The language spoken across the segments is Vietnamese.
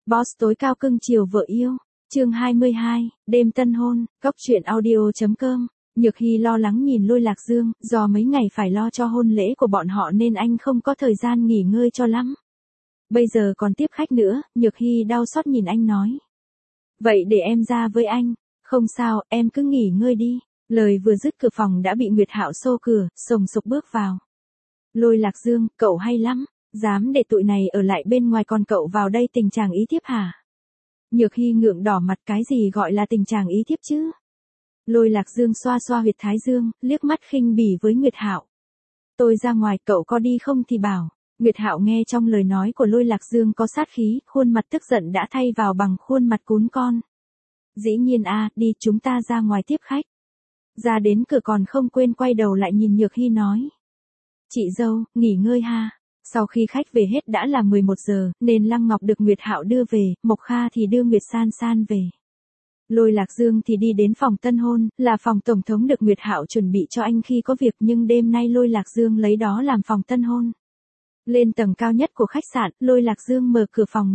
Boss tối cao cưng chiều vợ yêu. Chương 22, đêm tân hôn, góc truyện audio.com. Nhược Hy lo lắng nhìn Lôi Lạc Dương, do mấy ngày phải lo cho hôn lễ của bọn họ nên anh không có thời gian nghỉ ngơi cho lắm. Bây giờ còn tiếp khách nữa, Nhược Hy đau xót nhìn anh nói. Vậy để em ra với anh. Không sao, em cứ nghỉ ngơi đi. Lời vừa dứt cửa phòng đã bị Nguyệt Hạo xô cửa, sồng sục bước vào. Lôi Lạc Dương, cậu hay lắm. Dám để tụi này ở lại bên ngoài còn cậu vào đây tình trạng ý thiếp hả? Nhược Hy ngượng đỏ mặt, cái gì gọi là tình trạng ý thiếp chứ? Lôi Lạc Dương xoa xoa huyệt thái dương, liếc mắt khinh bỉ với Nguyệt Hạo. Tôi ra ngoài, cậu có đi không thì bảo. Nguyệt Hạo nghe trong lời nói của Lôi Lạc Dương có sát khí, khuôn mặt tức giận đã thay vào bằng khuôn mặt cún con. Dĩ nhiên đi, chúng ta ra ngoài tiếp khách. Ra đến cửa còn không quên quay đầu lại nhìn Nhược Hy nói. Chị dâu, nghỉ ngơi ha. Sau khi khách về hết đã là 11 giờ, nên Lăng Ngọc được Nguyệt Hạo đưa về, Mộc Kha thì đưa Nguyệt San San về. Lôi Lạc Dương thì đi đến phòng tân hôn, là phòng tổng thống được Nguyệt Hạo chuẩn bị cho anh khi có việc, nhưng đêm nay Lôi Lạc Dương lấy đó làm phòng tân hôn. Lên tầng cao nhất của khách sạn, Lôi Lạc Dương mở cửa phòng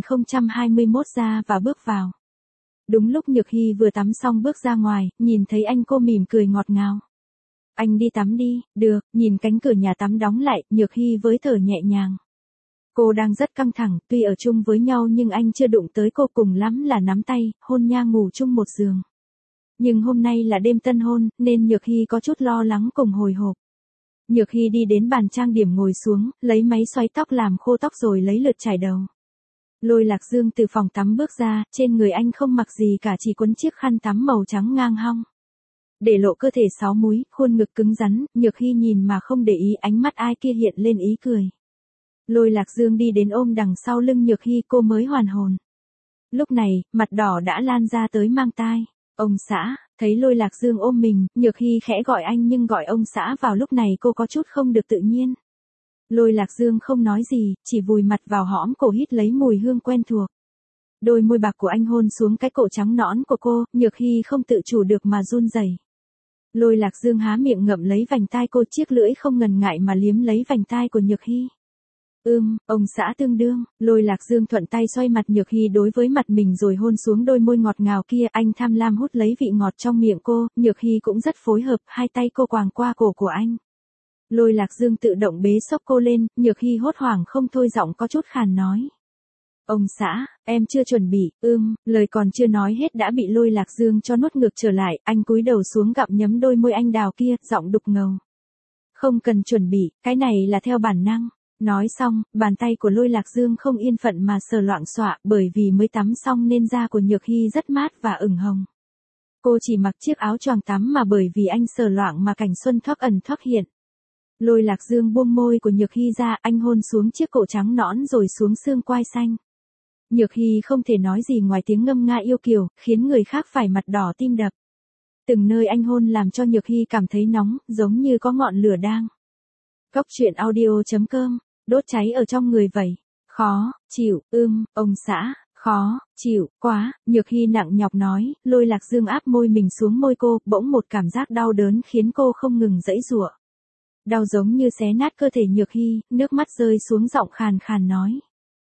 5021 ra và bước vào. Đúng lúc Nhược Hy vừa tắm xong bước ra ngoài, nhìn thấy anh cô mỉm cười ngọt ngào. Anh đi tắm đi, được, nhìn cánh cửa nhà tắm đóng lại, Nhược Hy với thở nhẹ nhàng. Cô đang rất căng thẳng, tuy ở chung với nhau nhưng anh chưa đụng tới cô, cùng lắm là nắm tay, hôn nha ngủ chung một giường. Nhưng hôm nay là đêm tân hôn, nên Nhược Hy có chút lo lắng cùng hồi hộp. Nhược Hy đi đến bàn trang điểm ngồi xuống, lấy máy xoáy tóc làm khô tóc rồi lấy lượt chải đầu. Lôi Lạc Dương từ phòng tắm bước ra, trên người anh không mặc gì cả, chỉ quấn chiếc khăn tắm màu trắng ngang hông. Để lộ cơ thể 6 múi, khuôn ngực cứng rắn, Nhược Hy nhìn mà không để ý, ánh mắt ai kia hiện lên ý cười. Lôi Lạc Dương đi đến ôm đằng sau lưng Nhược Hy, cô mới hoàn hồn. Lúc này, mặt đỏ đã lan ra tới mang tai. Ông xã, thấy Lôi Lạc Dương ôm mình, Nhược Hy khẽ gọi anh nhưng gọi ông xã vào lúc này cô có chút không được tự nhiên. Lôi Lạc Dương không nói gì, chỉ vùi mặt vào hõm cổ hít lấy mùi hương quen thuộc. Đôi môi bạc của anh hôn xuống cái cổ trắng nõn của cô, Nhược Hy không tự chủ được mà run rẩy. Lôi Lạc Dương há miệng ngậm lấy vành tai cô, chiếc lưỡi không ngần ngại mà liếm lấy vành tai của Nhược Hy. Ông xã tương đương. Lôi Lạc Dương thuận tay xoay mặt Nhược Hy đối với mặt mình rồi hôn xuống đôi môi ngọt ngào kia, anh tham lam hút lấy vị ngọt trong miệng cô, Nhược Hy cũng rất phối hợp, hai tay cô quàng qua cổ của anh. Lôi Lạc Dương tự động bế xốc cô lên, Nhược Hy hốt hoảng không thôi, giọng có chút khàn nói. Ông xã, em chưa chuẩn bị. Lời còn chưa nói hết đã bị Lôi Lạc Dương cho nuốt ngược trở lại, anh cúi đầu xuống gặm nhấm đôi môi anh đào kia, giọng đục ngầu. Không cần chuẩn bị, cái này là theo bản năng. Nói xong, bàn tay của Lôi Lạc Dương không yên phận mà sờ loạng xọa, bởi vì mới tắm xong nên da của Nhược Hy rất mát và ửng hồng. Cô chỉ mặc chiếc áo choàng tắm mà bởi vì anh sờ loạng mà cảnh xuân thoắc ẩn thoắc hiện. Lôi Lạc Dương buông môi của Nhược Hy ra, anh hôn xuống chiếc cổ trắng nõn rồi xuống xương quai xanh. Nhược Hy không thể nói gì ngoài tiếng ngâm nga yêu kiều, khiến người khác phải mặt đỏ tim đập. Từng nơi anh hôn làm cho Nhược Hy cảm thấy nóng, giống như có ngọn lửa đang. Góc truyện audio.com, đốt cháy ở trong người vậy. Khó chịu, ông xã, khó chịu quá, Nhược Hy nặng nhọc nói. Lôi Lạc Dương áp môi mình xuống môi cô, bỗng một cảm giác đau đớn khiến cô không ngừng giãy giụa. Đau giống như xé nát cơ thể Nhược Hy, nước mắt rơi xuống, giọng khàn khàn nói.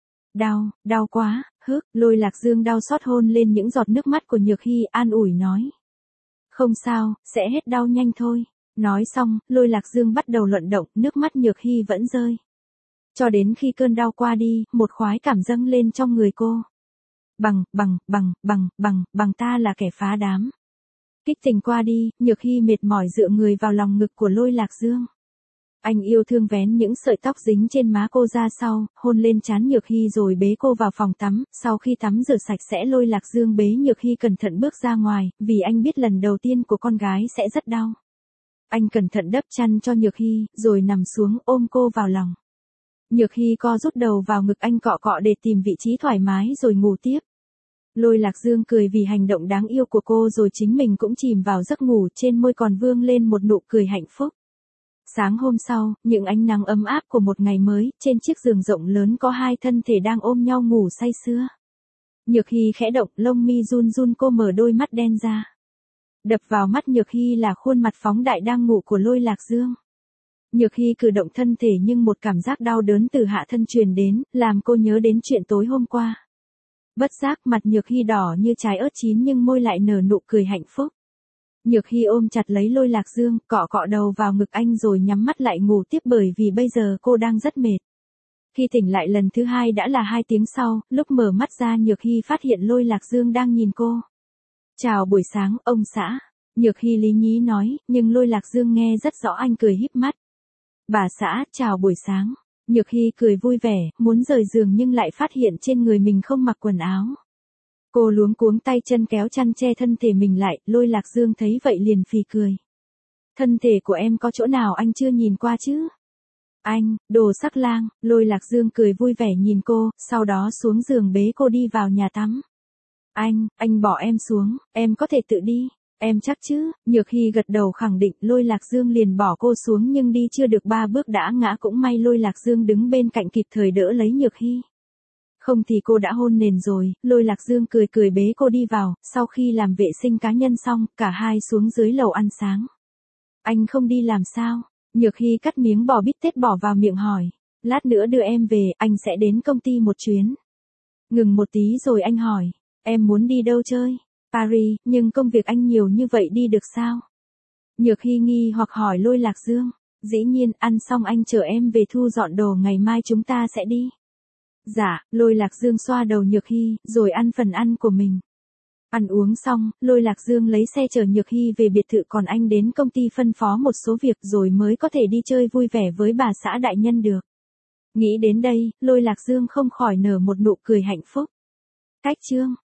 Đau quá, Lôi Lạc Dương đau xót hôn lên những giọt nước mắt của Nhược Hy, an ủi nói. Không sao, sẽ hết đau nhanh thôi. Nói xong, Lôi Lạc Dương bắt đầu luận động, nước mắt Nhược Hy vẫn rơi. Cho đến khi cơn đau qua đi, một khoái cảm dâng lên trong người cô. Bằng ta là kẻ phá đám. Kích tình qua đi, Nhược Hy mệt mỏi dựa người vào lòng ngực của Lôi Lạc Dương. Anh yêu thương vén những sợi tóc dính trên má cô ra sau, hôn lên trán Nhược Hy rồi bế cô vào phòng tắm, sau khi tắm rửa sạch sẽ Lôi Lạc Dương bế Nhược Hy cẩn thận bước ra ngoài, vì anh biết lần đầu tiên của con gái sẽ rất đau. Anh cẩn thận đắp chăn cho Nhược Hy, rồi nằm xuống ôm cô vào lòng. Nhược Hy co rút đầu vào ngực anh cọ cọ để tìm vị trí thoải mái rồi ngủ tiếp. Lôi Lạc Dương cười vì hành động đáng yêu của cô rồi chính mình cũng chìm vào giấc ngủ, trên môi còn vương lên một nụ cười hạnh phúc. Sáng hôm sau, những ánh nắng ấm áp của một ngày mới, trên chiếc giường rộng lớn có hai thân thể đang ôm nhau ngủ say sưa. Nhược Hy khẽ động, lông mi run run, cô mở đôi mắt đen ra. Đập vào mắt Nhược Hy là khuôn mặt phóng đại đang ngủ của Lôi Lạc Dương. Nhược Hy cử động thân thể nhưng một cảm giác đau đớn từ hạ thân truyền đến, làm cô nhớ đến chuyện tối hôm qua. Bất giác mặt Nhược Hy đỏ như trái ớt chín nhưng môi lại nở nụ cười hạnh phúc. Nhược Hy ôm chặt lấy Lôi Lạc Dương, cọ cọ đầu vào ngực anh rồi nhắm mắt lại ngủ tiếp bởi vì bây giờ cô đang rất mệt. Khi tỉnh lại lần thứ hai đã là 2 tiếng sau, lúc mở mắt ra Nhược Hy phát hiện Lôi Lạc Dương đang nhìn cô. Chào buổi sáng, ông xã. Nhược Hy lý nhí nói, nhưng Lôi Lạc Dương nghe rất rõ anh cười híp mắt. Bà xã, chào buổi sáng. Nhược Hy cười vui vẻ, muốn rời giường nhưng lại phát hiện trên người mình không mặc quần áo. Cô luống cuống tay chân kéo chăn che thân thể mình lại, Lôi Lạc Dương thấy vậy liền phì cười. Thân thể của em có chỗ nào anh chưa nhìn qua chứ? Anh, đồ sắc lang, Lôi Lạc Dương cười vui vẻ nhìn cô, sau đó xuống giường bế cô đi vào nhà tắm. Anh bỏ em xuống, em có thể tự đi. Em chắc chứ? Nhược Hy gật đầu khẳng định. Lôi Lạc Dương liền bỏ cô xuống nhưng đi chưa được 3 bước đã ngã, cũng may Lôi Lạc Dương đứng bên cạnh kịp thời đỡ lấy Nhược Hy. Không thì cô đã hôn nền rồi. Lôi Lạc Dương cười cười bế cô đi vào, sau khi làm vệ sinh cá nhân xong, cả hai xuống dưới lầu ăn sáng. Anh không đi làm sao? Nhược Hy cắt miếng bò bít tết bỏ vào miệng hỏi. Lát nữa đưa em về, anh sẽ đến công ty một chuyến. Ngừng một tí rồi anh hỏi. Em muốn đi đâu chơi? Paris, nhưng công việc anh nhiều như vậy đi được sao? Nhược Hy nghi hoặc hỏi Lôi Lạc Dương. Dĩ nhiên, ăn xong anh chở em về thu dọn đồ, ngày mai chúng ta sẽ đi. Dạ, Lôi Lạc Dương xoa đầu Nhược Hy, rồi ăn phần ăn của mình. Ăn uống xong, Lôi Lạc Dương lấy xe chở Nhược Hy về biệt thự, còn anh đến công ty phân phó một số việc rồi mới có thể đi chơi vui vẻ với bà xã đại nhân được. Nghĩ đến đây, Lôi Lạc Dương không khỏi nở một nụ cười hạnh phúc. Cách chương